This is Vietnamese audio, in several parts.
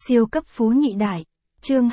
Siêu cấp phú nhị đại. Chương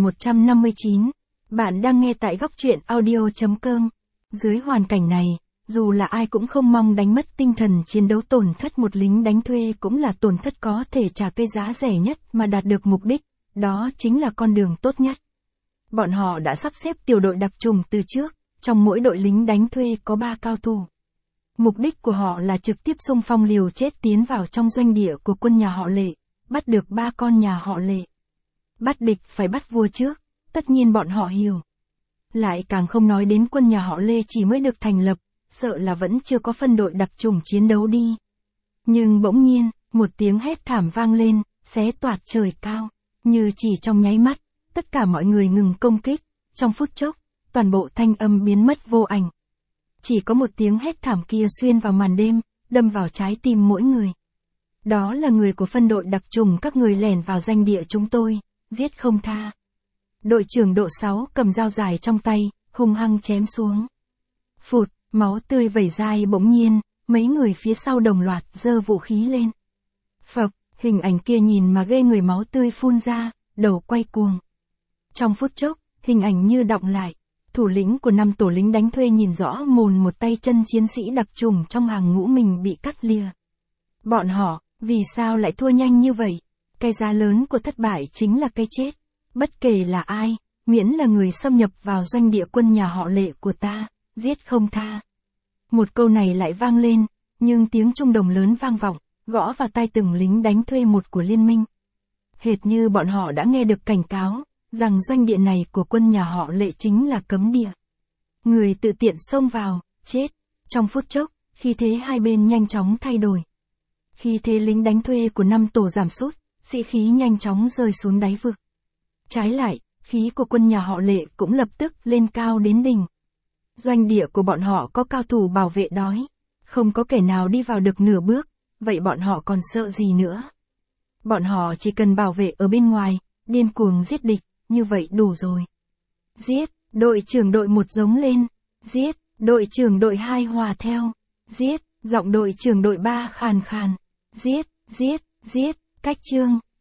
2159. Bạn đang nghe tại góc truyện audio.com. Dưới hoàn cảnh này, dù là ai cũng không mong đánh mất tinh thần chiến đấu, tổn thất một lính đánh thuê cũng là tổn thất có thể trả cái giá rẻ nhất mà đạt được mục đích, đó chính là con đường tốt nhất. Bọn họ đã sắp xếp tiểu đội đặc trùng từ trước, trong mỗi đội lính đánh thuê có 3 cao thủ. Mục đích của họ là trực tiếp xung phong liều chết tiến vào trong doanh địa của quân nhà họ Lệ, bắt được 3 con nhà họ Lệ. Bắt địch phải bắt vua trước, tất nhiên bọn họ hiểu. Lại càng không nói đến quân nhà họ Lê chỉ mới được thành lập, sợ là vẫn chưa có phân đội đặc trùng chiến đấu đi. Nhưng bỗng nhiên, một tiếng hét thảm vang lên, xé toạc trời cao, như chỉ trong nháy mắt, tất cả mọi người ngừng công kích, trong phút chốc, toàn bộ thanh âm biến mất vô ảnh. Chỉ có một tiếng hét thảm kia xuyên vào màn đêm, đâm vào trái tim mỗi người. Đó là người của phân đội đặc trùng các người lẻn vào danh địa chúng tôi, giết không tha. Đội trưởng độ 6 cầm dao dài trong tay, hung hăng chém xuống. Phụt, máu tươi vẩy ra bỗng nhiên, mấy người phía sau đồng loạt giơ vũ khí lên. Phập, hình ảnh kia nhìn mà ghê người, máu tươi phun ra, đầu quay cuồng. Trong phút chốc, hình ảnh như đọng lại. Thủ lĩnh của 5 tổ lính đánh thuê nhìn rõ mồn một tay chân chiến sĩ đặc trùng trong hàng ngũ mình bị cắt lìa. Bọn họ, vì sao lại thua nhanh như vậy? Cái giá lớn của thất bại chính là cái chết. Bất kể là ai, miễn là người xâm nhập vào doanh địa quân nhà họ Lệ của ta, giết không tha. Một câu này lại vang lên, nhưng tiếng trung đồng lớn vang vọng, gõ vào tai từng lính đánh thuê một của liên minh. Hệt như bọn họ đã nghe được cảnh cáo, rằng doanh địa này của quân nhà họ Lệ chính là cấm địa. Người tự tiện xông vào, chết. Trong phút chốc, khí thế hai bên nhanh chóng thay đổi. Khí thế lính đánh thuê của 5 tổ giảm sút, sĩ khí nhanh chóng rơi xuống đáy vực. Trái lại, khí của quân nhà họ Lệ cũng lập tức lên cao đến đỉnh. Doanh địa của bọn họ có cao thủ bảo vệ đói, không có kẻ nào đi vào được nửa bước, vậy bọn họ còn sợ gì nữa? Bọn họ chỉ cần bảo vệ ở bên ngoài, điên cuồng giết địch, như vậy đủ rồi. Giết, đội trưởng đội 1 giống lên, giết, đội trưởng đội 2 hòa theo, giết, giọng đội trưởng đội 3 khàn khàn, giết, giết, giết, cách chương.